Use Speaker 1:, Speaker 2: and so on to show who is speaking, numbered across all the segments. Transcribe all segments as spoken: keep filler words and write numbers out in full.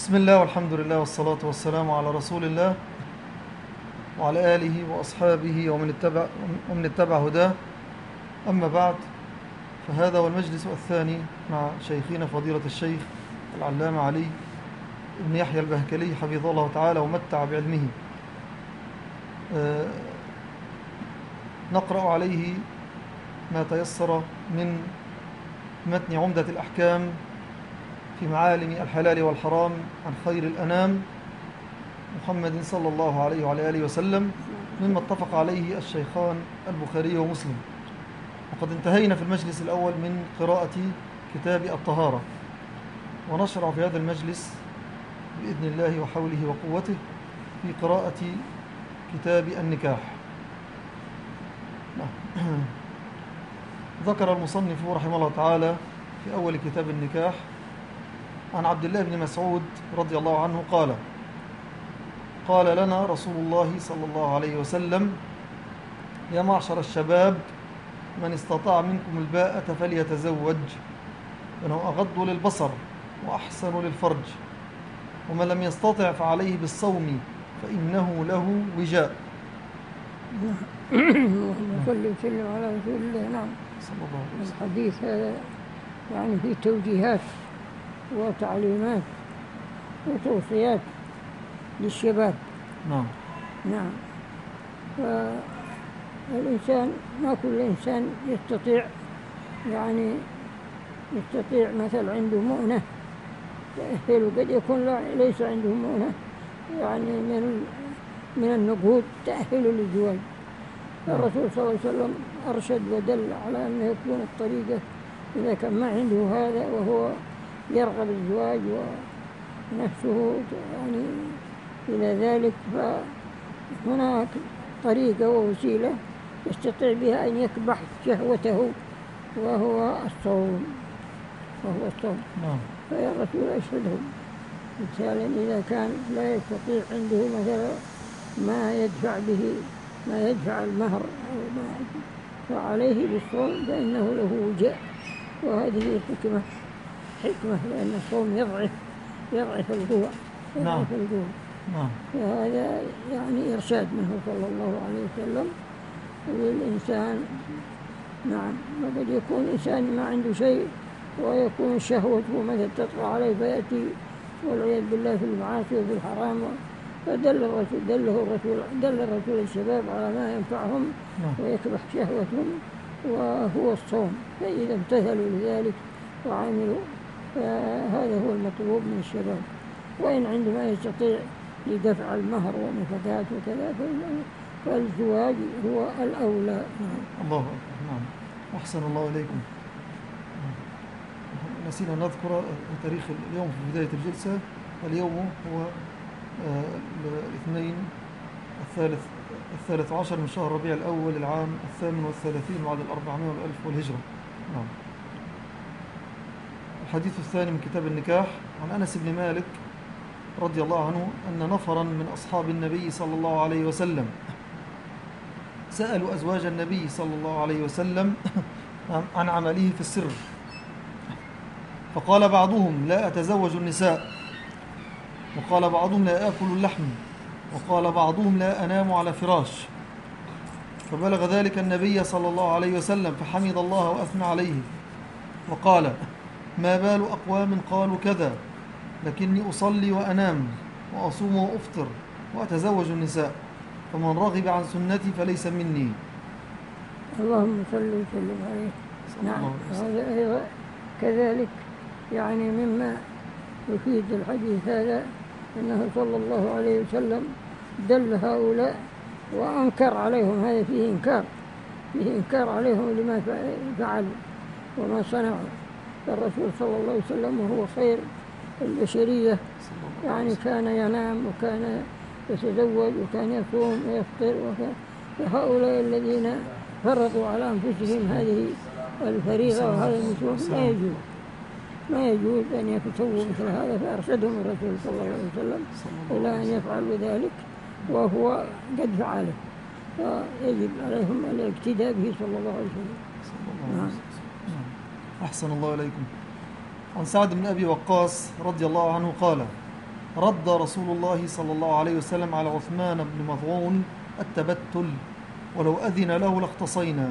Speaker 1: بسم الله والحمد لله والصلاة والسلام على رسول الله وعلى آله وأصحابه ومن اتبع, ومن اتبع هداه. أما بعد، فهذا هو المجلس الثاني مع شيخنا فضيلة الشيخ العلامة علي بن يحيى البهكلي حفظه الله تعالى ومتع بعلمه. نقرأ عليه ما تيسر من متن عمدة الأحكام في معالم الحلال والحرام عن خير الأنام محمد صلى الله عليه وعلى آله وسلم، مما اتفق عليه الشيخان البخاري ومسلم. وقد انتهينا في المجلس الأول من قراءة كتاب الطهارة، ونشرع في هذا المجلس بإذن الله وحوله وقوته في قراءة كتاب النكاح. ذكر المصنف رحمه الله تعالى في أول كتاب النكاح عن عبد الله بن مسعود رضي الله عنه قال: قال لنا رسول الله صلى الله عليه وسلم: يا معشر الشباب، من استطاع منكم الباءة فليتزوج، فإنه أغض للبصر وأحسن للفرج، ومن لم يستطع فعليه بالصوم فإنه له وجاء.
Speaker 2: اللهم صل وسلم على رسول الله. نعم،
Speaker 1: صلى الله عليه وسلم.
Speaker 2: الحديث هذا يعني فيه توجيهات وتعليمات وتوصيات للشباب.
Speaker 1: نعم
Speaker 2: نعم فالإنسان، ما كل إنسان يستطيع يعني يستطيع مثل عنده مؤنة تأهل، قد يكون ليس عنده مؤنة يعني من من النقود تأهل للزواج. الرسول صلى الله عليه وسلم أرشد ودل على أنه يكون الطريقة إذا كان ما عنده هذا وهو يرغب الزواج ونفسه يعني إلى ذلك، فهناك طريقة ووسيلة يستطيع بها أن يكبح شهوته، وهو الصوم وهو الصوم
Speaker 1: نعم.
Speaker 2: فيا الرسول أشهدهم مثالا إذا كان لا يستطيع عنده مثلا ما يدفع به ما يدفع المهر أو ما فعليه بالصوم فإنه له وجاء. وهذه حكمة حكمة لأن الصوم يضعف يضعف الجوع
Speaker 1: نعم.
Speaker 2: يضعف الجوع.
Speaker 1: نعم.
Speaker 2: فهذا يعني إرشاد منه صلى الله عليه وسلم للإنسان. نعم. وقد يكون إنسان ما عنده شيء ويكون شهوته مثل تطغى عليه فيأتي والعياذ بالله في المعاصي وفي الحرام، فدل الرسول دله الرسول دل الرسول الشباب على ما ينفعهم ويكبح شهوتهم وهو الصوم. فإذا امتثلوا لذلك وعملوا فهذا هو المطلوب من الشباب. وإن عندما يستطيع لدفع المهر ونفقات وكذا فالزواج هو الأولى.
Speaker 1: الله أكبر. نعم. أحسن الله إليكم. نسينا نذكر تاريخ اليوم في بداية الجلسة. اليوم هو الاثنين الثالث الثالث عشر من شهر ربيع الأول العام الثامن والثلاثين بعد الأربعمائة والألف والهجرة. نعم. الحديث الثاني من كتاب النكاح عن أنس بن مالك رضي الله عنه أن نفرا من أصحاب النبي صلى الله عليه وسلم سألوا أزواج النبي صلى الله عليه وسلم عن عمله في السر، فقال بعضهم: لا أتزوج النساء، وقال بعضهم: لا آكل اللحم، وقال بعضهم: لا أنام على فراش. فبلغ ذلك النبي صلى الله عليه وسلم فحمد الله وأثنى عليه وقال: ما بال أقوام قالوا كذا، لكني أصلي وأنام وأصوم وأفطر وأتزوج النساء، فمن رغب عن سنتي فليس مني.
Speaker 2: اللهم صل وسلم عليه. نعم. هذا أيضا كذلك يعني مما يفيد الحديث هذا أنه صلى الله عليه وسلم دل هؤلاء وأنكر عليهم. هذا فيه إنكار فيه إنكار عليهم لما فعلوا وما صنعوا. فالرسول صلى الله عليه وسلم وهو خير البشرية يعني كان ينام وكان يتزوج وكان يصوم ويفطر وكان. فهؤلاء الذين فرضوا على أنفسهم هذه الفريضة وهذا النشوء لا يجوز ما يجوز أن يتسووا مثل هذا. فأرشدهم الرسول صلى الله عليه وسلم إلى أن يفعلوا ذلك وهو قد فعله، فيجب عليهم الاقتداء به صلى الله عليه وسلم. نعم.
Speaker 1: أحسن الله إليكم. عن سعد بن أبي وقاص رضي الله عنه قال: رد رسول الله صلى الله عليه وسلم على عثمان بن مظعون التبتل، ولو أذن له لاختصينا.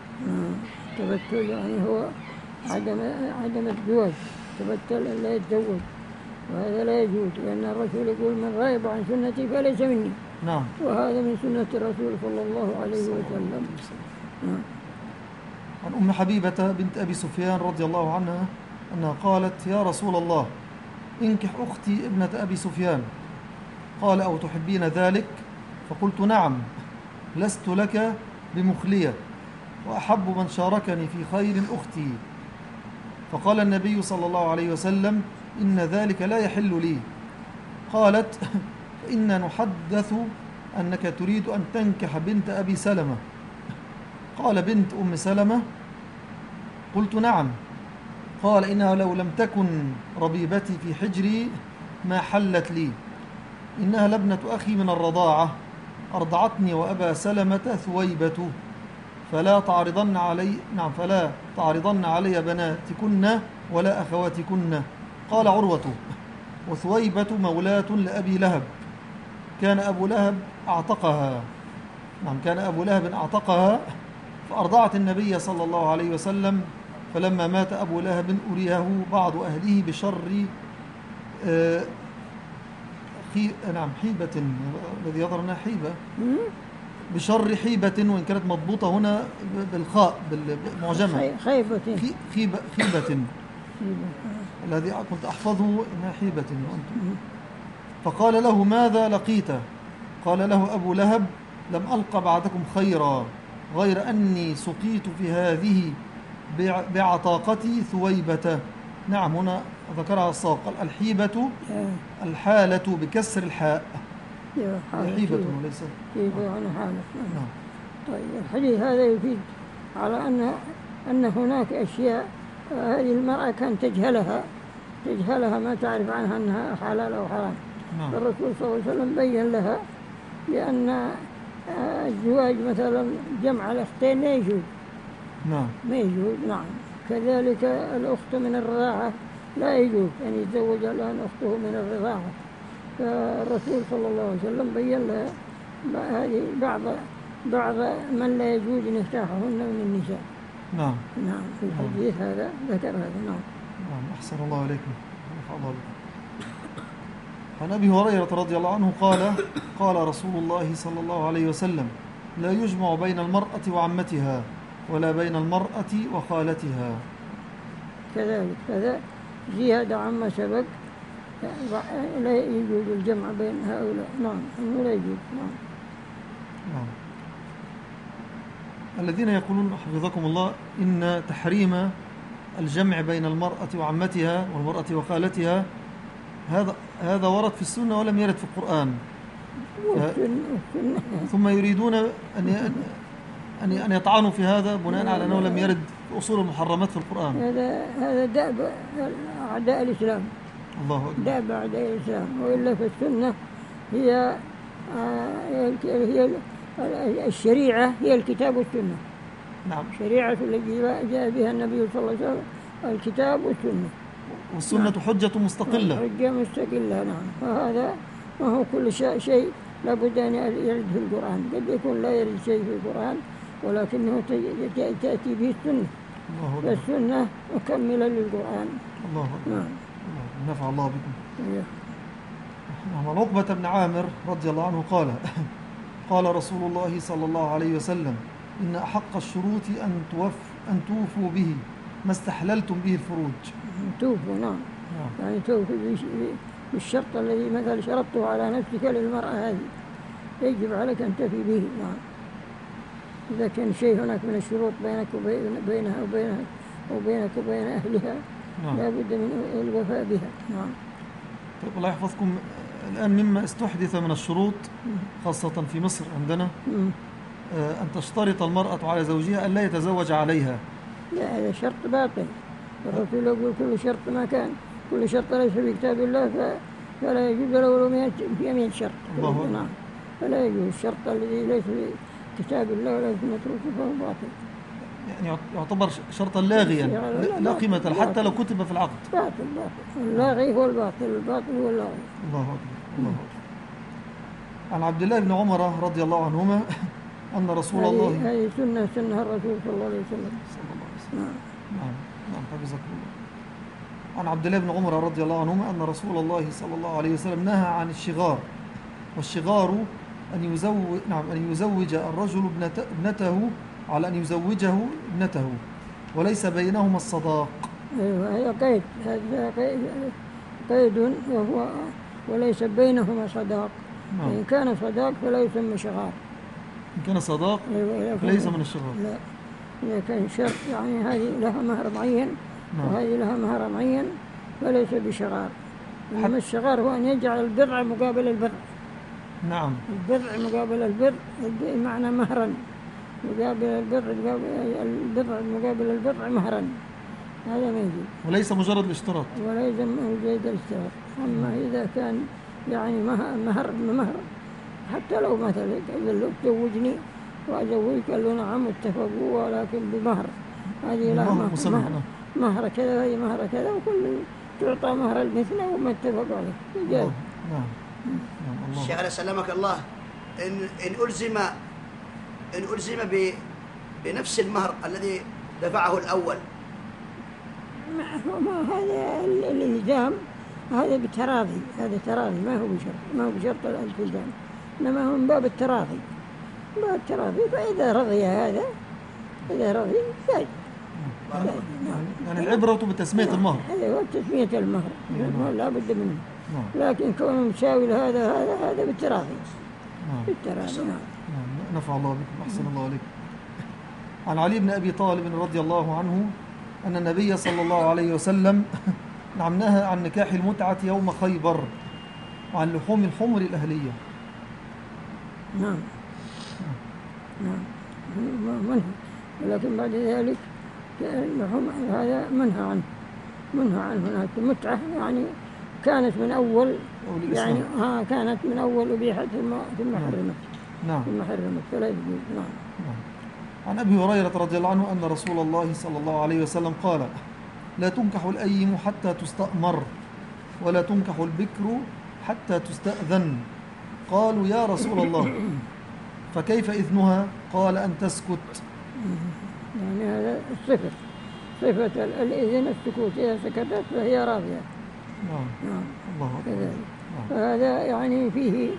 Speaker 2: التبتل يعني هو عدم عدم الزواج، تبتل لا يتزوج، وهذا لا يجوز، لأن الرسول يقول من رغب عن سنتي فليس مني.
Speaker 1: نعم.
Speaker 2: وهذا من سنة الرسول صلى الله عليه وسلم. نعم.
Speaker 1: عن أم حبيبة بنت أبي سفيان رضي الله عنها أنها قالت: يا رسول الله، انكح أختي ابنة أبي سفيان. قال: أو تحبين ذلك؟ فقلت: نعم، لست لك بمخلية، وأحب من شاركني في خير أختي. فقال النبي صلى الله عليه وسلم: إن ذلك لا يحل لي. قالت: إن نحدث أنك تريد أن تنكح بنت أبي سلمة. قال: بنت أم سلمة؟ قلت: نعم. قال: إنها لو لم تكن ربيبتي في حجري ما حلت لي، إنها لابنة أخي من الرضاعة، أرضعتني وأبا سلمة ثويبة، فلا تعرضن علي نعم فلا تعرضن علي بناتكن ولا أخواتكن. قال عروة: وثويبة مولاة لأبي لهب، كان أبو لهب أعتقها نعم كان أبو لهب أعتقها، فأرضعت النبي صلى الله عليه وسلم. فلما مات أبو لهب أريه بعض أهله بشر آه خي... نعم حيبة، الذي يظهر أنها حيبة، بشر حيبة، وإن كانت مضبوطة هنا بالخاء بالمعجمة،
Speaker 2: خيبة
Speaker 1: خيبة خيبة الذي كنت أحفظه إنها حيبة. فقال له: ماذا لقيت؟ قال له أبو لهب: لم ألق بعدكم خيرا، غير أني سقيت في هذه بعطاقتي ثويبة. نعم، هنا ذكرها الساق. الحيبة الحالة بكسر الحاء، حيبة وليس
Speaker 2: حيبة يعني حالة. نعم. طيب، الحديث هذا يفيد على أن أن هناك أشياء هذه المرأة كانت تجهلها تجهلها ما تعرف عنها أنها حلال أو حرام. نعم. الرسول صلى الله عليه وسلم بين لها بأن الزواج مثلا جمع الأختين لا يجوز.
Speaker 1: نعم.
Speaker 2: ما يجوز. نعم. كذلك الأخت من الرضاعة لا يجوز أن يتزوج الآن أخته من الرضاعة. فالرسول صلى الله عليه وسلم بين لها هذه بعض بعض من لا يجوز نكاحهن من النساء.
Speaker 1: نعم.
Speaker 2: نعم. في الحديث نعم. هذا ذكر هذا. نعم.
Speaker 1: نعم. أحسن الله عليكم. عن أبي هريرة رضي الله عنه قال: قال رسول الله صلى الله عليه وسلم: لا يجمع بين المرأة وعمتها ولا بين المرأة وخالتها.
Speaker 2: كذلك هذا زيادة عما سبق، لا يجوز الجمع بين هؤلاء. نعم، أنه لا يجوز. نعم.
Speaker 1: نعم. الذين يقولون حفظكم الله إن تحريم الجمع بين المرأة وعمتها والمرأة وخالتها هذا هذا ورد في السنة ولم يرد في القرآن، ثم يريدون أن أن أن يطعنوا في هذا بناء على أنه لم يرد في أصول المحرمات في القرآن.
Speaker 2: هذا هذا دأب أعداء الإسلام.
Speaker 1: الله أكبر.
Speaker 2: دأب أعداء الإسلام. وإلا في السنة هي هي الشريعة، هي الكتاب والسنة.
Speaker 1: نعم.
Speaker 2: الشريعة التي جاء بها النبي صلى الله عليه وسلم الكتاب والسنة.
Speaker 1: والسنة نعم. حجة مستقلة.
Speaker 2: حجة مستقلة. نعم. فهذا ما هو كل شيء لابد أن يرد في القرآن. قد يكون لا يرد شيء في القرآن ولكنه تأتي به السنة. فالسنة مكملة للقرآن.
Speaker 1: الله أكبر.
Speaker 2: نعم.
Speaker 1: نفع الله بكم.
Speaker 2: أيه.
Speaker 1: عن عقبة بن عامر رضي الله عنه قال: قال رسول الله صلى الله عليه وسلم: إن أحق الشروط أن توف أن توفوا به ما استحللتم به الفروج.
Speaker 2: توفوا. نعم. نعم. يعني توفوا بالشرط الذي مثلا شرطته على نفسك للمرأة هذه يجب عليك أن تفي به. نعم. إذا كان شيء هناك من الشروط بينك وبينها وبينها وبينك وبين أهلها نعم. لا بد من الوفاء بها. نعم.
Speaker 1: طيب، الله يحفظكم. الآن مما استحدث من الشروط خاصة في مصر عندنا أن تشترط المرأة على زوجها أن لا يتزوج عليها.
Speaker 2: لا، هذا شرط باطل. الرسول يقول: كل شرط ما كان كل شرط ليس في كتاب الله فلا يجوز له في يمين شرط.
Speaker 1: الله.
Speaker 2: نعم. فلا يجوز الشرط الذي ليس في كتاب الله ولا في سنة رسوله فهو باطل.
Speaker 1: يعني يعتبر شرطا لاغيا
Speaker 2: يعني
Speaker 1: لا قيمة له حتى لو كتب في العقد.
Speaker 2: باطل باطل، اللاغي هو الباطل، الباطل هو اللاغي.
Speaker 1: الله أكبر الله أكبر. عن عبد الله بن عمر رضي الله عنهما أن رسول الله
Speaker 2: هذه سنة سنها الرسول صلى الله عليه وسلم.
Speaker 1: صلى الله عليه وسلم. نعم نعم حفظكم الله. عن عبد الله بن عمر رضي الله عنهما أن رسول الله صلى الله عليه وسلم نهى عن الشغار، والشغار أن يزوج نعم أن يزوج الرجل ابنته على أن يزوجه ابنته وليس بينهما الصداق.
Speaker 2: أيوة هي قيد، هذا قيد, قيد وهو وليس بينهما صداق. نعم. إن كان صداق فلا يسمى شغار.
Speaker 1: إن كان صداق أيوة فليس من الشغار.
Speaker 2: لا، إذا كان شرط يعني هذه لها مهر معين. نعم. وهذه لها مهر معين فليس بشغار. إنما الشغار هو أن يجعل البضع مقابل البضع.
Speaker 1: نعم.
Speaker 2: البضع مقابل البضع معنى مهرا، مقابل البضع البضع مقابل البضع مهرا، هذا ما يجوز.
Speaker 1: وليس مجرد الاشتراط.
Speaker 2: وليس مجرد الاشتراط. أما إذا كان يعني مهر مهر حتى لو مثلا قال له تزوجني وأزوجك، قال له نعم اتفقوا ولكن بمهر، هذه لها مهر, مهر, مهر كذا وهي مهر كذا، وكل تعطى مهر المثل وما اتفقوا عليه جاز.
Speaker 1: نعم.
Speaker 3: الشيخ على سلامك الله، إن إن ألزم إن ألزم بنفس المهر الذي دفعه الأول،
Speaker 2: ما, ما هذا الإلزام هذا بتراضي، هذا تراضي ما هو بشرط، ما هو بشرط الالتزام، إنما هو من باب التراضي، باب التراضي. فإذا رضي هذا إذا رضي زاد.
Speaker 1: يعني العبرة بتسمية المهر.
Speaker 2: هذا هو تسمية المهر، لا بد منه. لكن كونه مساوي هذا هذا هذا بالتراضي. بالتراضي.
Speaker 1: نعم. نفع الله بكم، أحسن الله عليكم. عن علي بن أبي طالب رضي الله عنه أن النبي صلى الله عليه وسلم نعم نهى عن نكاح المتعة يوم خيبر وعن لحوم الحمر الأهلية.
Speaker 2: نعم نعم منه، ولكن بعد ذلك اللحوم هذا منهى عنه، منهى عنه. هناك المتعة يعني كانت من أول يعني ها كانت من أول أبيحت ثم ثم حرمت.
Speaker 1: نعم.
Speaker 2: ثم حرمت فلا يجوز. نعم.
Speaker 1: نعم. عن أبي هريرة رضي الله عنه أن رسول الله صلى الله عليه وسلم قال: لا تنكح الأيم حتى تستأمر، ولا تنكح البكر حتى تستأذن. قالوا: يا رسول الله فكيف إذنها؟ قال: أن تسكت.
Speaker 2: يعني هذا الصفة، صفة الإذن السكوت، إذا سكتت فهي راضية.
Speaker 1: نعم.
Speaker 2: نعم.
Speaker 1: الله أكبر.
Speaker 2: فهذا يعني فيه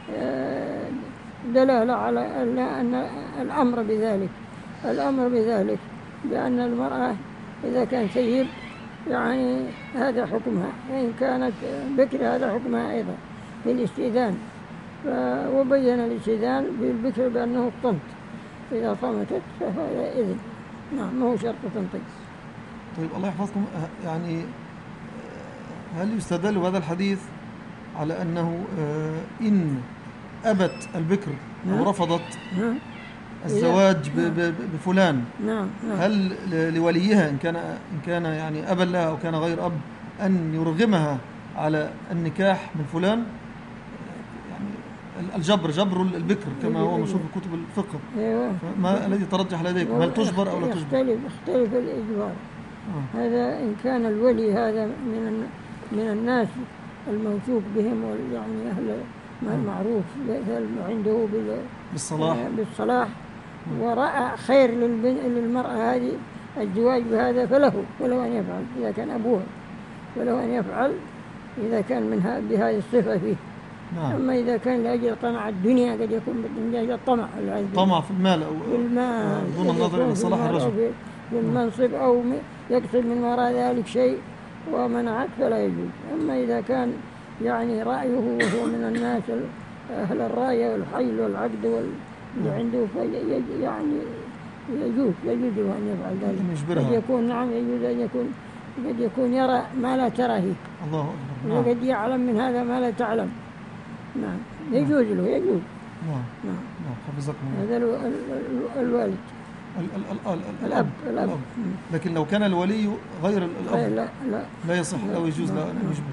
Speaker 2: دلالة على أن الأمر بذلك، الأمر بذلك بأن المرأة إذا كان سيب يعني هذا حكمها، وإن كانت بكر هذا حكمها أيضا في الاستئذان. وبين الاستئذان بالبكر بأنه الصمت، إذا صمتت فهذا إذن. نعم، ما هو شرط تنطق.
Speaker 1: طيب الله يحفظكم، يعني هل يستدل بهذا الحديث على أنه إن أبت البكر أو رفضت الزواج بفلان،
Speaker 2: نعم. نعم.
Speaker 1: هل لوليها إن كان إن كان يعني أبا لها أو كان غير أب أن يرغمها على النكاح من فلان؟ يعني الجبر جبر البكر كما هو مشهور في كتب الفقه. ما الذي ترجح لديكم؟ هل تجبر أو لا تجبر؟
Speaker 2: يختلف يختلف الإجبار. آه. هذا إن كان الولي هذا من من الناس الموثوق بهم، يعني أهل معروف عنده
Speaker 1: بالصلاح
Speaker 2: بالصلاح ورأى خير للمرأة هذه الزواج بهذا فله وله أن يفعل إذا كان أبوها، وله أن يفعل إذا كان منها بهذه الصفة فيه. نعم. أما إذا كان لأجل طمع الدنيا قد يكون من أجل طمع
Speaker 1: طمع في المال أو
Speaker 2: في المال
Speaker 1: دون النظر إلى صلاح الرجل
Speaker 2: في المنصب أو يقصد من وراء ذلك شيء ومنعك فلا يجوز. أما إذا كان يعني رأيه وهو من الناس أهل الراية والحيل والعقد واللي عنده يعني يجوز يجوز أن يفعل ذلك. قد يكون نعم يجوز أن يكون قد يكون يرى ما لا ترى هي.
Speaker 1: الله أكبر.
Speaker 2: وقد يعلم من هذا ما لا تعلم. نعم يجوز له يجوز.
Speaker 1: نعم. نعم. حفظكم الله.
Speaker 2: هذا الوالد
Speaker 1: الأب الأب. لكن لو كان الولي غير الأب
Speaker 2: لا لا
Speaker 1: لا يصح أو يجوز لا أن يجبر.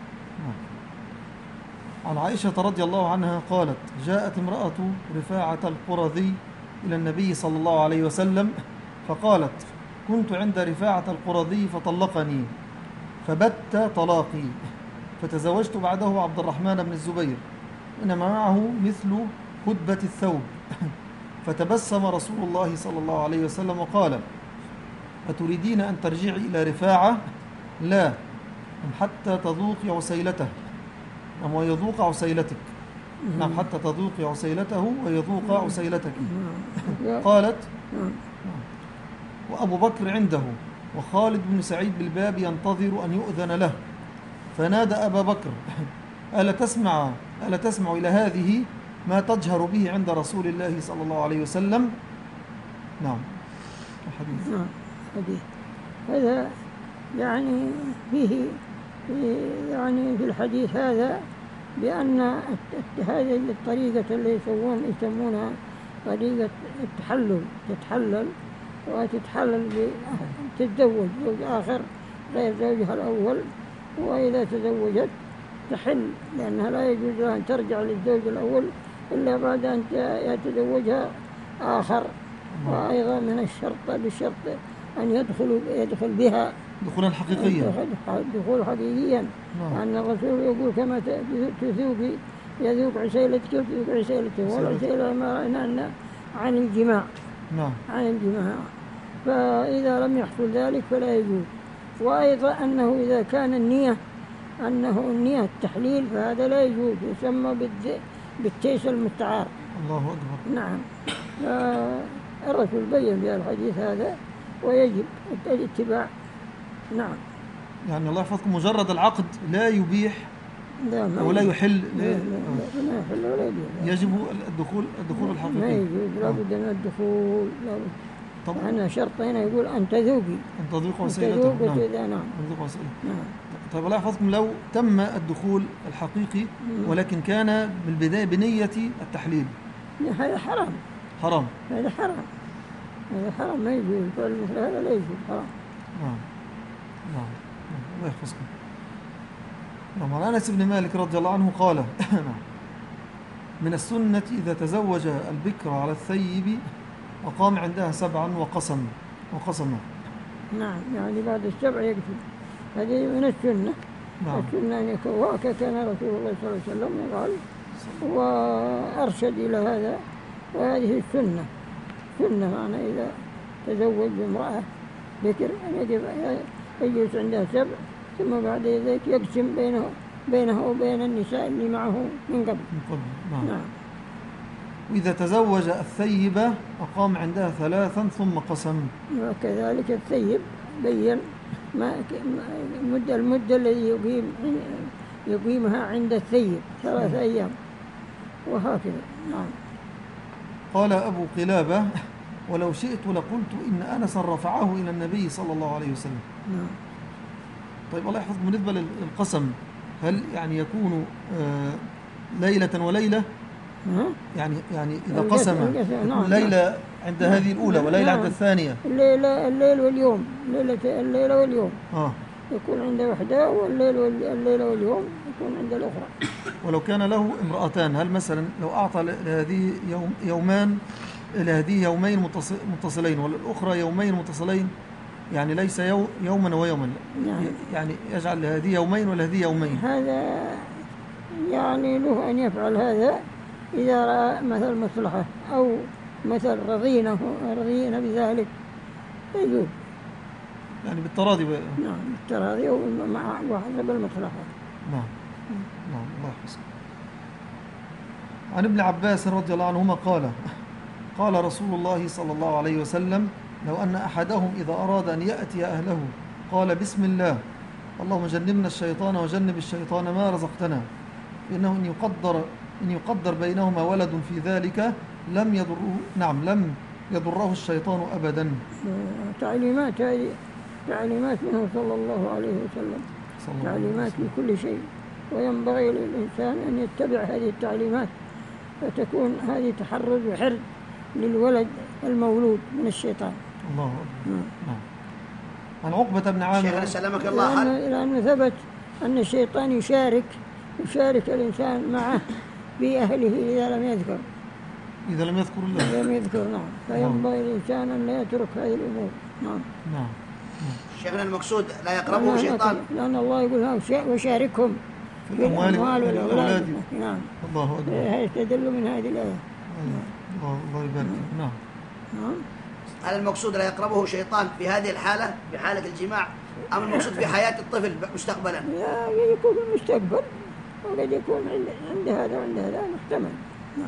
Speaker 1: عن عائشة رضي الله عنها قالت: جاءت امرأة رفاعة القرظي إلى النبي صلى الله عليه وسلم فقالت: كنت عند رفاعة القرظي فطلقني فبت طلاقي، فتزوجت بعده عبد الرحمن بن الزبير إنما معه مثل هدبة الثوب. فتبسم رسول الله صلى الله عليه وسلم وقال: أتريدين أن ترجعي إلى رفاعة؟ لا، حتى تذوقي عسيلته أم ويذوق عسيلتك. نعم، حتى تذوقي عسيلته ويذوق عسيلتك. قالت: وأبو بكر عنده وخالد بن سعيد بالباب ينتظر أن يؤذن له، فنادى أبا بكر: ألا تسمع ألا تسمع إلى هذه ما تجهر به عند رسول الله صلى الله عليه وسلم؟ نعم، الحديث.
Speaker 2: نعم، حديث هذا يعني فيه يعني في الحديث هذا بأن هذه الطريقة اللي يسوون يسمونها طريقة التحلل، تتحلل وتتحلل تتزوج زوج آخر غير زوجها الأول، وإذا تزوجت تحل، لأنها لا يجوز لها أن ترجع للزوج الأول إلا بعد أن يتزوجها آخر. وأيضا من الشرط بالشرط أن يدخل يدخل بها
Speaker 1: دخولا حقيقيا،
Speaker 2: دخول حقيقيا، لأن الرسول يقول: كما تذوقي يذوق عسيلتك وتذوق عسيلته، والعسيلة ما رأينا عن الجماع.
Speaker 1: نعم،
Speaker 2: عن الجماع. فإذا لم يحصل ذلك فلا يجوز. وأيضا أنه إذا كان النية أنه النية التحليل فهذا لا يجوز، يسمى بالتيس المستعار.
Speaker 1: الله أكبر.
Speaker 2: نعم، الرسول بين في الحديث هذا ويجب الاتباع. نعم،
Speaker 1: يعني الله يحفظكم مجرد العقد لا يبيح
Speaker 2: لا
Speaker 1: أو لا يحل،
Speaker 2: لا, لا, لا يحل ولا يبيح،
Speaker 1: يجب الدخول الدخول الحقيقي.
Speaker 2: ما يجوز، لابد من الدخول، لابد. طبعا أنا شرطين يقول أن تذوقي
Speaker 1: أن تذوق وسيلته.
Speaker 2: نعم. نعم.
Speaker 1: نعم. طيب الله يحفظكم، لو تم الدخول الحقيقي
Speaker 2: مم.
Speaker 1: ولكن كان بالبداية بنية التحليل،
Speaker 2: هذا حرام.
Speaker 1: حرام
Speaker 2: هذا حرام هذا حرام ما يجوز، فالمثل هذا لا يجوز، حرام.
Speaker 1: نعم نعم الله يحفظكم. نعم، عن أنس بن مالك رضي الله عنه قال: من السنة إذا تزوج البكر على الثيب أقام عندها سبعا وقسم وقسم
Speaker 2: نعم، يعني بعد السبع يكفي، هذه من السنة.
Speaker 1: نعم.
Speaker 2: السنة أن يكون، وكان رسول الله صلى الله عليه وسلم يقال وأرشد إلى هذا، وهذه السنة. سنة معنى إذا تزوج بامرأة بكر أن يجب يجلس عندها سبع، ثم بعد ذلك يقسم بينه بينه وبين النساء اللي معه من قبل.
Speaker 1: من قبل. نعم.
Speaker 2: نعم.
Speaker 1: وإذا تزوج الثيبة أقام عندها ثلاثا ثم قسم.
Speaker 2: وكذلك الثيب بين ما المدة المدة الذي يقيم يقيمها عند الثيب ثلاثة أيام وهكذا. نعم.
Speaker 1: قال أبو قلابة: ولو شئت لقلت إن أنسا رفعه إلى النبي صلى الله عليه وسلم.
Speaker 2: نعم.
Speaker 1: طيب الله يحفظ، بالنسبة للقسم هل يعني يكون آه ليلة وليلة؟ يعني يعني إذا قسم
Speaker 2: نعم.
Speaker 1: ليلة عند هذه الأولى وليلة
Speaker 2: نعم.
Speaker 1: عند الثانية،
Speaker 2: الليلة الليل واليوم، ليلة الليلة واليوم
Speaker 1: آه.
Speaker 2: يكون عند وحده، والليل والليلة واليوم يكون عند الأخرى.
Speaker 1: ولو كان له امرأتان، هل مثلا لو أعطى لهذه يوم يومان لهذه يومين متصلين وللأخرى يومين متصلين، يعني ليس يو يوما ويوما،
Speaker 2: نعم.
Speaker 1: يعني يجعل لهذه يومين ولهذه يومين،
Speaker 2: هذا يعني له أن يفعل هذا إذا رأى مثل مصلحة أو مثل رضينه رضينا بذلك يجوز،
Speaker 1: يعني بالتراضي ب...
Speaker 2: نعم، بالتراضي ومع وحسب المصلحة.
Speaker 1: نعم نعم الله يحفظك. عن ابن عباس رضي الله عنهما قال: قال رسول الله صلى الله عليه وسلم: لو أن أحدهم إذا أراد أن يأتي أهله قال: بسم الله، اللهم جنبنا الشيطان وجنب الشيطان ما رزقتنا، فإنه إن يقدر إن يقدر بينهما ولد في ذلك لم يضره نعم لم يضره الشيطان أبدا.
Speaker 2: تعليمات هذه تعليمات منه صلى الله عليه وسلم، تعليمات في كل شيء، وينبغي للإنسان أن يتبع هذه التعليمات، فتكون هذه تحرز وحرز للولد المولود من الشيطان.
Speaker 1: الله أكبر. نعم. عن عقبة بن عامر
Speaker 3: سلامك الله،
Speaker 2: لأنه ثبت أن الشيطان يشارك يشارك الإنسان معه في أهله إذا لم يذكر،
Speaker 1: إذا لم يذكر الله
Speaker 2: لم يذكر. نعم. فينبغي الإنسان أن لا يترك هذه الأمور. نعم.
Speaker 1: نعم.
Speaker 3: شيخنا المقصود لا يقربه شيطان،
Speaker 2: لأن الله يقول وشاركهم
Speaker 1: في الأموال والأولاد.
Speaker 2: نعم.
Speaker 1: الله أكبر.
Speaker 2: يستدل من هذه الآية.
Speaker 1: الله الله يبارك. نعم.
Speaker 2: نعم.
Speaker 3: هل المقصود لا يقربه شيطان في هذه الحالة في حالة الجماع، أم المقصود في حياة الطفل مستقبلا؟
Speaker 2: لا، يكون في المستقبل وقد يكون عند هذا وعند هذا محتمل. نعم.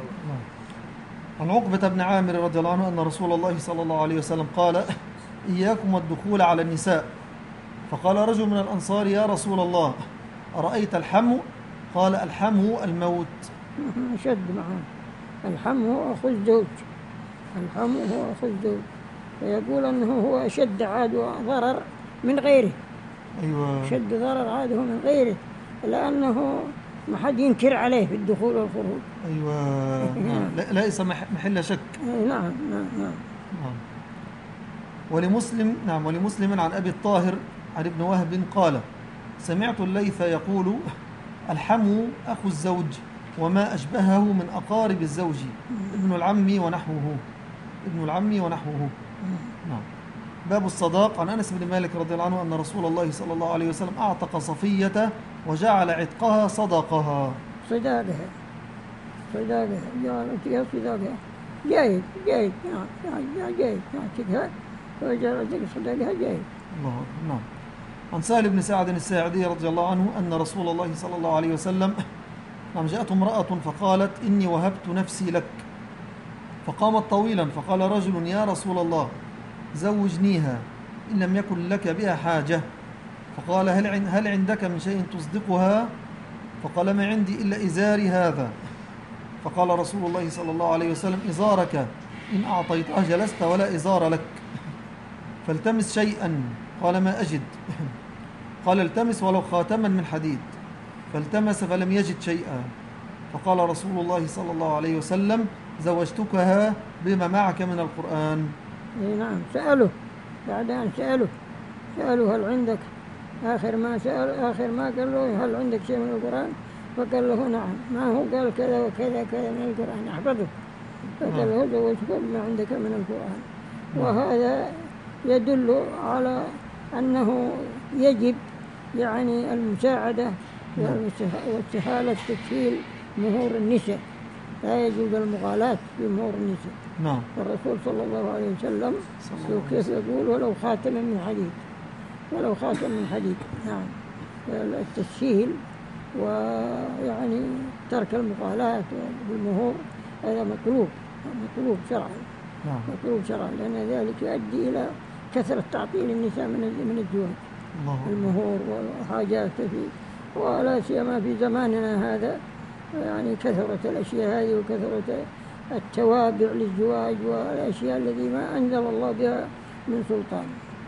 Speaker 1: عن عقبة بن عامر رضي الله عنه أن رسول الله صلى الله عليه وسلم قال: إياكم والدخول على النساء. فقال رجل من الأنصار: يا رسول الله، أرأيت الحمو؟ قال: الحمو الموت.
Speaker 2: شد معه. الحمو هو أخو الزوج. الحمو هو أخو الزوج، فيقول أنه هو أشد عاد ضرر من غيره.
Speaker 1: أيوة.
Speaker 2: شد ضرر عاده من غيره، لأنه ما حد ينكر عليه في الدخول والخروج.
Speaker 1: أيوة. نعم. ليس محل شك.
Speaker 2: نعم. نعم. نعم.
Speaker 1: نعم. ولمسلم نعم ولمسلم عن أبي الطاهر عن ابن وهب قال: سمعت الليث يقول: الحمو أخو الزوج وما أشبهه من أقارب الزوج، ابن العم ونحوه. ابن العم ونحوه. نعم. باب الصداق. عن أنس بن مالك رضي الله عنه أن رسول الله صلى الله عليه وسلم أعتق صفية وجعل عتقها صدقها.
Speaker 2: صداقها صداقها جعل صداقها جيد جيد جيد جيد عتقها وجعل عتق صداقها جيد.
Speaker 1: الله. نعم. عن سهل بن سعد الساعدي رضي الله عنه أن رسول الله صلى الله عليه وسلم نعم جاءته امرأة فقالت: إني وهبت نفسي لك. فقامت طويلا فقال رجل: يا رسول الله، زوجنيها إن لم يكن لك بها حاجة. فقال: هل هل عندك من شيء تصدقها؟ فقال: ما عندي إلا إزاري هذا. فقال رسول الله صلى الله عليه وسلم: إزارك إن أعطيته جلست ولا إزار لك، فالتمس شيئا. قال: ما أجد. قال: التمس ولو خاتما من حديد. فالتمس فلم يجد شيئا. فقال رسول الله صلى الله عليه وسلم: زوجتكها بما معك من القرآن.
Speaker 2: نعم. سأله بعد أن سأله سأله هل عندك، آخر ما سأل آخر ما قال له: هل عندك شيء من القرآن؟ فقال له: نعم. ما هو قال كذا وكذا كذا من القرآن أحفظه. فقال له: زوجتك بما عندك من القرآن. وهذا يدل على أنه يجب يعني المساعدة واستحالة تسهيل مهور النساء، لا يجوز المغالاة في مهور النساء.
Speaker 1: نعم.
Speaker 2: الرسول صلى الله عليه وسلم كيف يقول: ولو خاتم من حديد، ولو خاتم من حديد. نعم. التسهيل ويعني ترك المغالاة بالمهور هذا مطلوب مطلوب شرعا.
Speaker 1: نعم.
Speaker 2: مطلوب شرعا، لأن ذلك يؤدي إلى كثرة تعطيل النساء من من الزواج. المهور وحاجات فيه، ولا سيما في زماننا هذا يعني كثرة الأشياء هذه وكثرة التوابع للزواج والأشياء التي ما أنزل الله بها من سلطان.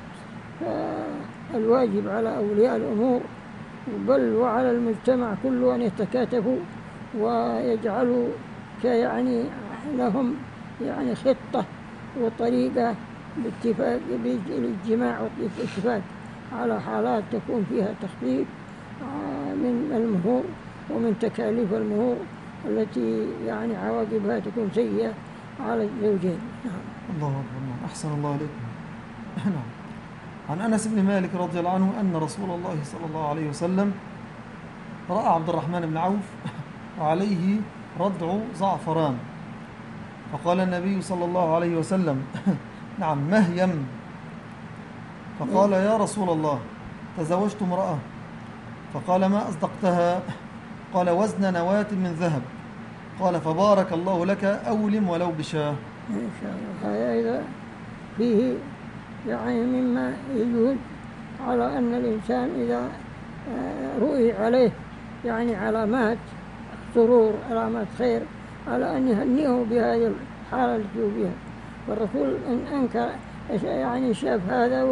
Speaker 2: فالواجب على أولياء الأمور بل وعلى المجتمع كله أن يتكاتفوا ويجعلوا يعني لهم يعني خطة وطريقة باتفاق بالاجتماع والاتفاق على حالات تكون فيها تخفيف من المهور ومن تكاليف المهور التي يعني عواقبها تكون سيئة على الزوجين. نعم.
Speaker 1: الله أكبر. أحسن الله عليكم. نعم. عن أنس بن مالك رضي الله عنه أن رسول الله صلى الله عليه وسلم رأى عبد الرحمن بن عوف وعليه ردع زعفران، فقال النبي صلى الله عليه وسلم: نعم مهيم. فقال: يا رسول الله، تزوجت امرأة. فقال: ما أصدقتها؟ قال: وزن نواة من ذهب. قال: فبارك الله لك، أولم ولو بشاه.
Speaker 2: إن شاء الله. هذا إذا فيه يعني مما يجوز على أن الإنسان إذا رؤي عليه يعني علامات سرور علامات خير على أن يهنئه بهذه الحالة التي هو بها. والرسول إن أنكر يعني شاف هذا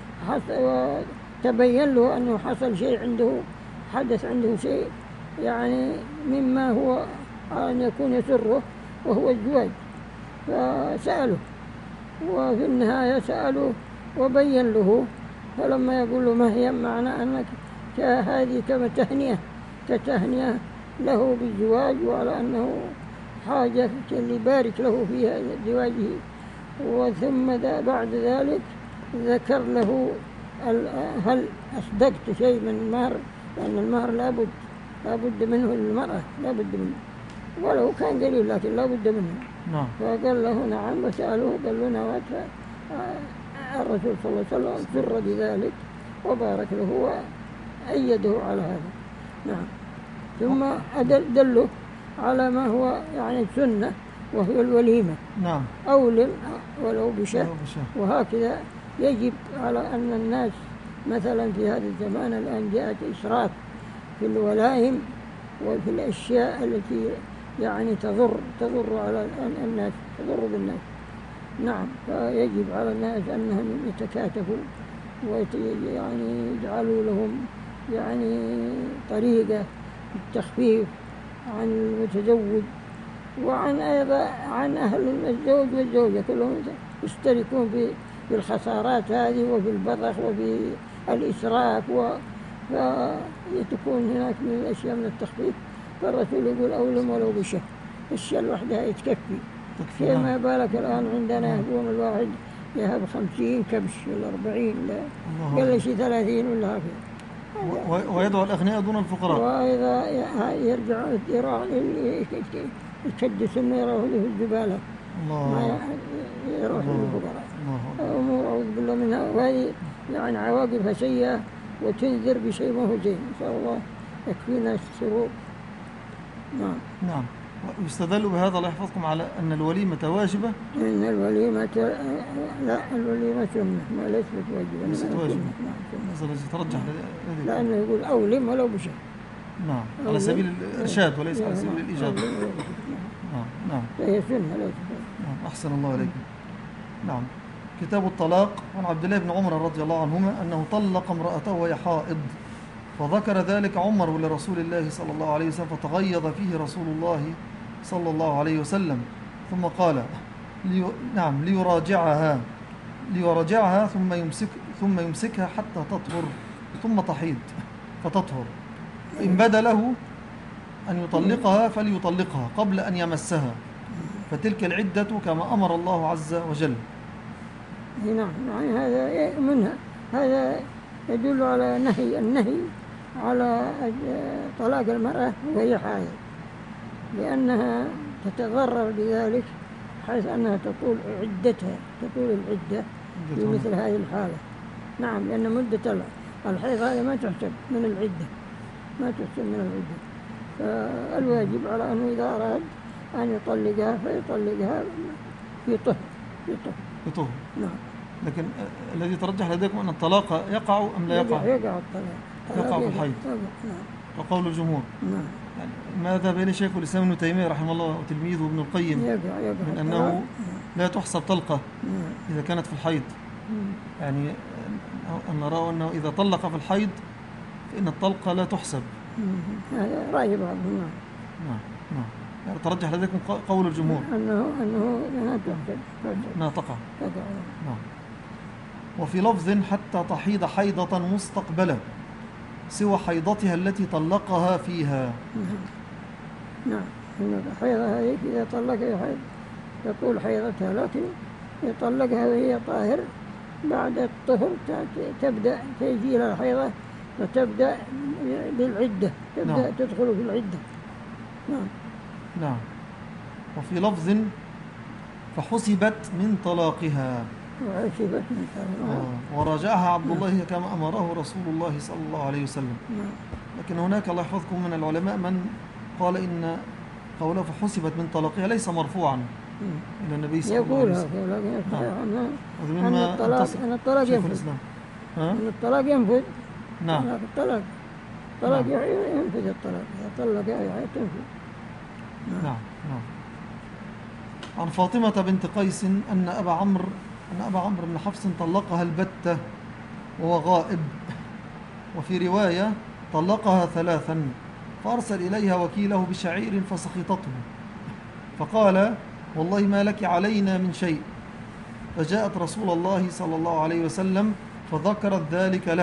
Speaker 2: وتبين له أنه حصل شيء عنده، حدث عنده شيء يعني مما هو أن يكون يسره وهو الزواج، فسأله وفي النهاية سأله وبين له. فلما يقول له ما هي معنى أنك هذه كما تهنئة كتهنئة له بالزواج، وعلى أنه حاجة اللي يبارك له في زواجه. وثم بعد ذلك ذكر له هل أصدقت شيء من المهر، لأن المهر لابد لابد منه للمرأة، لابد منه ولو كان قليل لكن لابد منه.
Speaker 1: نعم.
Speaker 2: فقال له نعم، وسألوه قال له نوات. الرسول صلى الله عليه وسلم سر بذلك وبارك له وأيده على هذا. نعم. ثم دله على ما هو يعني سنة، وهي الوليمة.
Speaker 1: نعم.
Speaker 2: أولم ولو بشه. وهكذا يجب على أن الناس مثلا في هذا الزمان الآن جاءت إسراف في الولائم وفي الأشياء التي يعني تضر تضر على الناس، تضر بالناس. نعم. فيجب على الناس أنهم يتكاتفوا ويعني يجعلوا لهم يعني طريقة التخفيف عن المتزوج وعن أيضا عن أهل الزوج والزوجة، كلهم يشتركون في في الخسارات هذه وفي البذخ وفي الإسراف، ويتكون هناك من الأشياء من التخفيف. فالرسول يقول أولم ولو بشه، الشيء لوحدها يتكفي. كما بالك الآن عندنا يهبون الواحد يهب خمسين كبش ولا أربعين، قال لي شي ثلاثين ولا هكذا،
Speaker 1: ويدعو الأغنياء دون الفقراء.
Speaker 2: وإذا يرجع يكدس إنه يروح له الزبالة، ما يروح للفقراء. أمور أعوذ بالله منها، وهذه يعني عواقبها سيئة وتنذر بشيء ما هو زين. إن شاء الله يكفينا الشرور. نعم.
Speaker 1: نعم. ويستدل بهذا الله يحفظكم على أن الوليمة واجبة.
Speaker 2: إن الوليمة لا، الوليمة سنة ما ليست واجبة.
Speaker 1: ليست واجبة. نعم. ترجح
Speaker 2: لأنه يقول أولم ولو بشيء.
Speaker 1: نعم. على سبيل الإرشاد وليس على سبيل الإيجاب. نعم. نعم.
Speaker 2: فهي سنة ليست.
Speaker 1: نعم. أحسن الله عليكم. نعم. كتاب الطلاق. عن عبد الله بن عمر رضي الله عنهما أنه طلق امرأته وهي حائض، فذكر ذلك عمر لرسول الله صلى الله عليه وسلم، فتغيظ فيه رسول الله صلى الله عليه وسلم، ثم قال لي نعم ليراجعها ليراجعها ثم يمسك ثم يمسكها حتى تطهر ثم تحيض فتطهر، فإن بدا له أن يطلقها فليطلقها قبل أن يمسها، فتلك العدة كما أمر الله عز وجل.
Speaker 2: نعم. يعني هذا منها، هذا يدل على نهي النهي على طلاق المرأة وهي حائض، لأنها تتضرر بذلك، حيث أنها تطول عدتها تطول العدة في مثل هذه الحالة. نعم. لأن مدة الحيض هذا ما تحسب من العدة، ما تحسب من العدة. فالواجب على أنه إذا أراد أن يطلقها فيطلقها في طهر في طهر
Speaker 1: في طهر.
Speaker 2: نعم.
Speaker 1: لكن الذي ترجح لديكم أن الطلاق يقع أم لا يقع؟
Speaker 2: يقع الطلاق،
Speaker 1: يقع في الحيض.
Speaker 2: نعم.
Speaker 1: وقول الجمهور.
Speaker 2: نعم.
Speaker 1: يعني ماذا بين شيخ الإسلام ابن تيمية رحمه الله وتلميذه ابن القيم
Speaker 2: يقع يقع
Speaker 1: من أنه لا تحسب طلقة إذا كانت في الحيض. يعني أن نرى أنه إذا طلق في الحيض فإن الطلقة لا تحسب.
Speaker 2: هذا رأي بعضهم.
Speaker 1: نعم. نعم. يعني ترجح لديكم قول الجمهور
Speaker 2: أنه أنه لا تحسب،
Speaker 1: أنها تقع.
Speaker 2: تقع.
Speaker 1: نعم. وفي لفظ حتى تحيض حيضة مستقبلة سوى حيضتها التي طلقها فيها.
Speaker 2: نعم. إن الحيضة هذه إذا طلقها حيض تطول حيضتها، لكن يطلقها وهي طاهر بعد الطهر تبدأ تجي إلى الحيضة وتبدأ بالعدة، تبدأ نعم. تدخل في العدة. نعم.
Speaker 1: نعم. وفي لفظ فحسبت من طلاقها
Speaker 2: وحسبت من طلاقها
Speaker 1: آه. وراجعها عبد الله كما أمره رسول الله صلى الله عليه وسلم.
Speaker 2: نعم.
Speaker 1: لكن هناك الله يحفظكم من العلماء من قال إن قوله فحسبت من طلاقها ليس مرفوعا إلى النبي صلى الله عليه وسلم.
Speaker 2: يقولها، لكن الصحيح
Speaker 1: نعم.
Speaker 2: أن الطلاق أن الطلاق ينفذ. أن الطلاق ينفذ.
Speaker 1: نعم.
Speaker 2: الطلاق الطلاق نعم. ينفذ الطلاق، إذا طلق تنفذ.
Speaker 1: نعم. نعم. نعم. عن فاطمة بنت قيس أن أبا عمرو أن أبا عمرو بن حفص طلقها البتة وهو غائب، وفي رواية طلقها ثلاثا، فأرسل إليها وكيله بشعير فسخطته، فقال والله ما لك علينا من شيء، فجاءت رسول الله صلى الله عليه وسلم فذكرت ذلك له،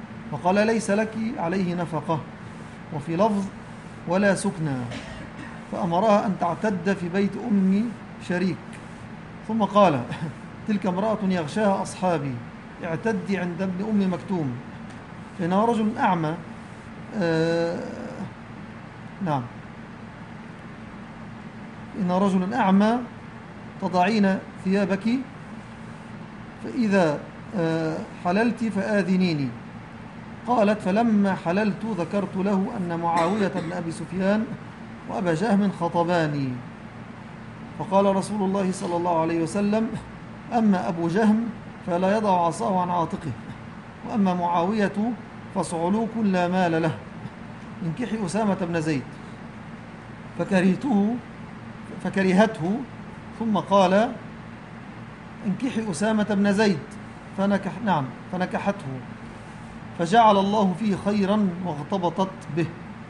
Speaker 1: فقال ليس لك عليه نفقة، وفي لفظ ولا سكنى، فأمرها أن تعتد في بيت أم شريك، ثم قال: تلك امرأة يغشاها أصحابي، اعتدي عند ابن أم مكتوم، فإنه رجل أعمى. آه نعم، إن رجل أعمى تضعين ثيابك، فإذا آه حللت فآذنيني. قالت: فلما حللت ذكرت له أن معاوية بن أبي سفيان وأبا جهم خطباني، فقال رسول الله صلى الله عليه وسلم: أما أبو جهم فلا يضع عصاه عن عاتقه، وأما معاوية فصعلوك لا مال له، انكحي أسامة بن زيد. فكرهته فكرهته ثم قال: انكحي أسامة بن زيد، فنكح نعم فنكحته، فجعل الله فيه خيرا واغتبطت به.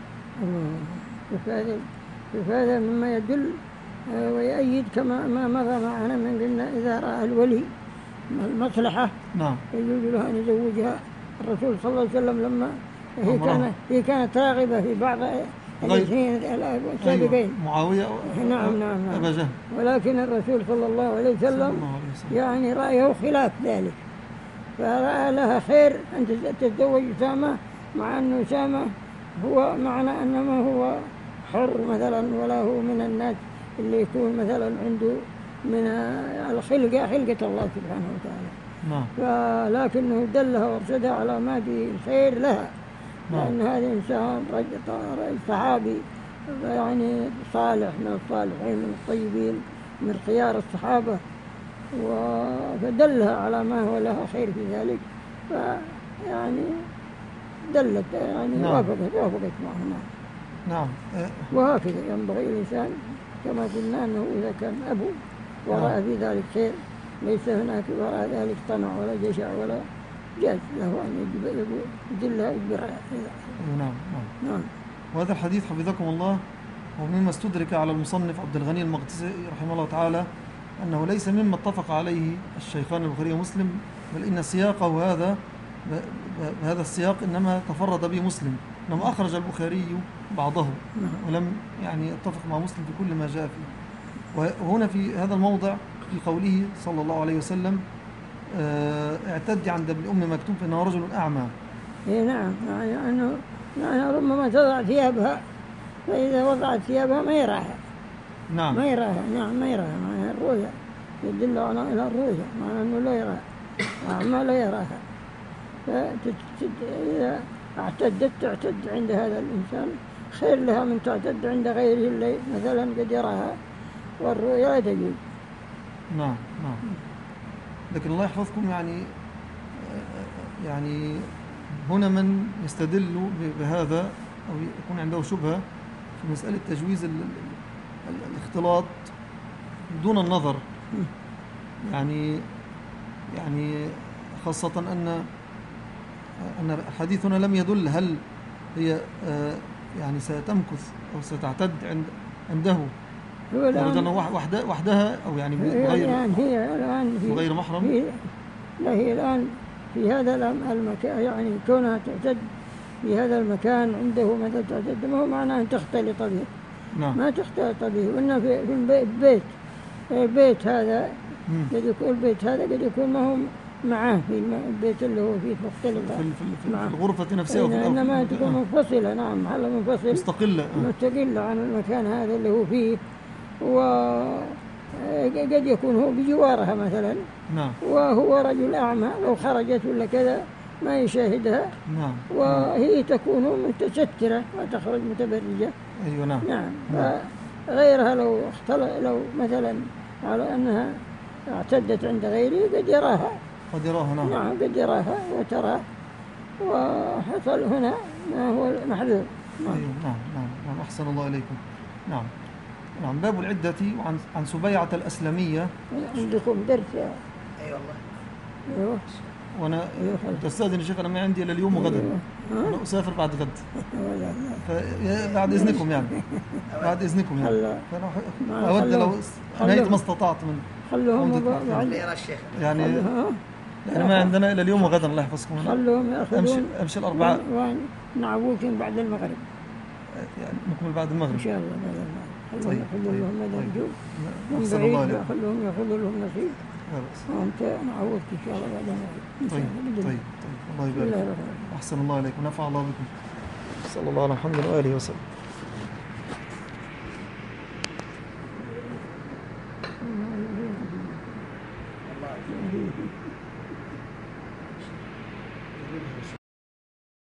Speaker 2: هذا مما يدل ويؤيد كما ما مضى معنا من قلنا إذا رأى الولي المصلحة
Speaker 1: نعم
Speaker 2: يجوز له أن يزوجها. الرسول صلى الله عليه وسلم لما هي كانت هي كانت راغبة في بعض الاثنين السابقين،
Speaker 1: أيوة. معاوية
Speaker 2: نعم نعم
Speaker 1: أبا جهل،
Speaker 2: ولكن الرسول صلى الله عليه وسلم يعني رأيه خلاف ذلك، فرأى لها خير أن تتزوج أسامة، مع أن أسامة هو معنى أنما هو حر مثلا، ولا هو من الناس اللي يكون مثلا عنده من الخلقة خلقة الله سبحانه وتعالى.
Speaker 1: نعم.
Speaker 2: فلكنه دلها وارشدها على ما في خير لها، لأن هذا إنسان رجل صحابي يعني صالح من الصالحين من الطيبين من خيار الصحابة، فدلها على ما هو لها خير في ذلك، فيعني دلت يعني نعم. وافقت وافقت معه.
Speaker 1: نعم.
Speaker 2: وهكذا ينبغي الإنسان كما قلنا أنه إذا كان أبو ورأى في ذلك خير ليس هناك وراء ذلك طمع ولا جشع ولا جاز له أن يدلها ويجبرها.
Speaker 1: نعم نعم
Speaker 2: نعم.
Speaker 1: وهذا الحديث حفظكم الله ومما استدرك على المصنف عبد الغني المقدسي رحمه الله تعالى أنه ليس مما اتفق عليه الشيخان البخاري ومسلم، بل إن سياقه هذا بهذا السياق إنما تفرد به مسلم، إنما أخرج البخاري بعضه ولم يعني يتفق مع مسلم في كل ما جاء فيه. وهنا في هذا الموضع في قوله صلى الله عليه وسلم: اعتدي عند ابن أم مكتوم فإنه رجل أعمى.
Speaker 2: إيه نعم، يعني أنه يعني ربما تضع ثيابها، فإذا وضعت ثيابها ما يراها.
Speaker 1: نعم
Speaker 2: ما يراها. نعم ما يراها، معناها الرؤيا يدل على إلى الرؤيا، معناه أنه لا يراها، أعمى لا يراها. فإذا اعتدت تعتد عند هذا الإنسان خير لها من تعتد عند غيره اللي مثلا قد يراها، والرؤيا لا تجوز.
Speaker 1: نعم نعم. لكن الله يحفظكم يعني يعني هنا من يستدل بهذا أو يكون عنده شبهة في مسألة تجويز الاختلاط دون النظر، يعني يعني خاصة أن أن الحديث هنا لم يدل هل هي يعني ستمكث أو ستعتد عند عنده وحدها وحدها أو يعني بغير
Speaker 2: الآن هي الآن
Speaker 1: بغير محرم.
Speaker 2: هي لا هي الآن في هذا المكان، يعني كونها تعتد في هذا المكان عنده متى تعتد ما هو معناه أن تختلط به.
Speaker 1: نعم.
Speaker 2: ما تختلط به، وإن في البيت البيت هذا قد يكون البيت هذا قد يكون ما هو معاه في البيت اللي هو فيه مختلطة
Speaker 1: في, في, في الغرفة نفسها وفي
Speaker 2: إنما تكون منفصلة. نعم محل منفصل
Speaker 1: مستقلة
Speaker 2: مستقلة عن المكان هذا اللي هو فيه، وقد يكون هو بجوارها مثلا.
Speaker 1: نعم.
Speaker 2: وهو رجل أعمى لو خرجت ولا كذا ما يشاهدها.
Speaker 1: نعم.
Speaker 2: وهي تكون متسترة وتخرج متبرجة.
Speaker 1: أيوة نعم.
Speaker 2: نعم. فغيرها لو اختلط لو مثلا على أنها اعتدت عند غيره قد يراها
Speaker 1: قد يراها نعم.
Speaker 2: نعم قد يراها وتراه، وحصل هنا ما هو محذور.
Speaker 1: نعم. أيوة نعم نعم نعم أحسن الله إليكم. نعم نعم. باب العدة عن عن سبيعة الأسلمية.
Speaker 2: عندكم درس يا
Speaker 3: أي والله.
Speaker 2: أيوه.
Speaker 1: وأنا تستأذن يا شيخ أنا ما عندي إلا اليوم وغدا. أيوه. أنا أسافر بعد غد. بعد إذنكم يعني بعد إذنكم يعني. فأنا أود لو نهيت ما استطعت من.
Speaker 2: خلوهم
Speaker 3: يا الشيخ.
Speaker 1: يعني يعني ما عندنا إلا اليوم وغدا الله يحفظكم.
Speaker 2: خلوهم يأخذون.
Speaker 1: أمشي أمشي الأربعاء.
Speaker 2: نعبوكم بعد المغرب.
Speaker 1: يعني نكمل بعد المغرب.
Speaker 2: إن شاء الله بعد المغرب. خلهم
Speaker 1: طيب،
Speaker 2: يحل
Speaker 1: طيب،
Speaker 2: لهم ما
Speaker 1: طيب.
Speaker 2: يرجون، من
Speaker 1: أحسن الله
Speaker 2: بعيد
Speaker 1: عليكم.
Speaker 2: خلهم يحل لهم نصيب.
Speaker 1: لا بأس.
Speaker 2: وأنت نعوضك إن شاء الله بعد ما إن شاء
Speaker 1: طيب
Speaker 2: الله بإذن
Speaker 1: طيب
Speaker 2: الله.
Speaker 1: طيب الله
Speaker 2: بسم الله
Speaker 1: يبارك.
Speaker 2: الرحمن الرحيم.
Speaker 1: أحسن الله عليكم، نفع الله بكم. صلى الله على محمد وآله وسلم.